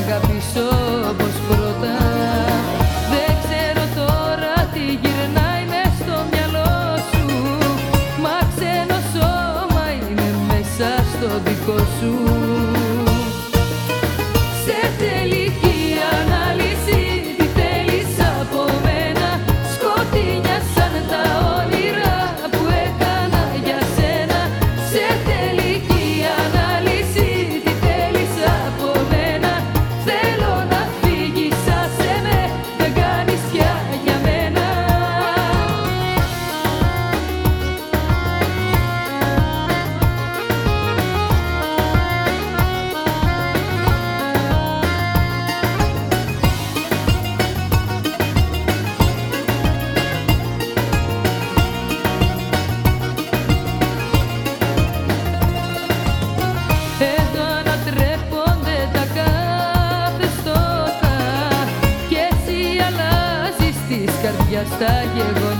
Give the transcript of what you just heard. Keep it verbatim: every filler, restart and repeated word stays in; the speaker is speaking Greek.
αγαπήσω όπως πρώτα. Δεν ξέρω τώρα τι γυρνάει μες στο μυαλό σου, μα ξένο σώμα είναι μέσα στο δικό σου. Σε τελική ανάλυση τι θέλεις από μένα, σκοτεινιάσαν τα όνειρα που έκανα για σένα. Σε τελική ανάλυση τι θέλεις από μένα, θέλω να φύγεις, άσε με, δεν κάνεις πια για μένα. Εδώ ανατρέπονται τα καθεστώτα κι εσύ αλλάζεις της καρδιάς τα γεγονότα.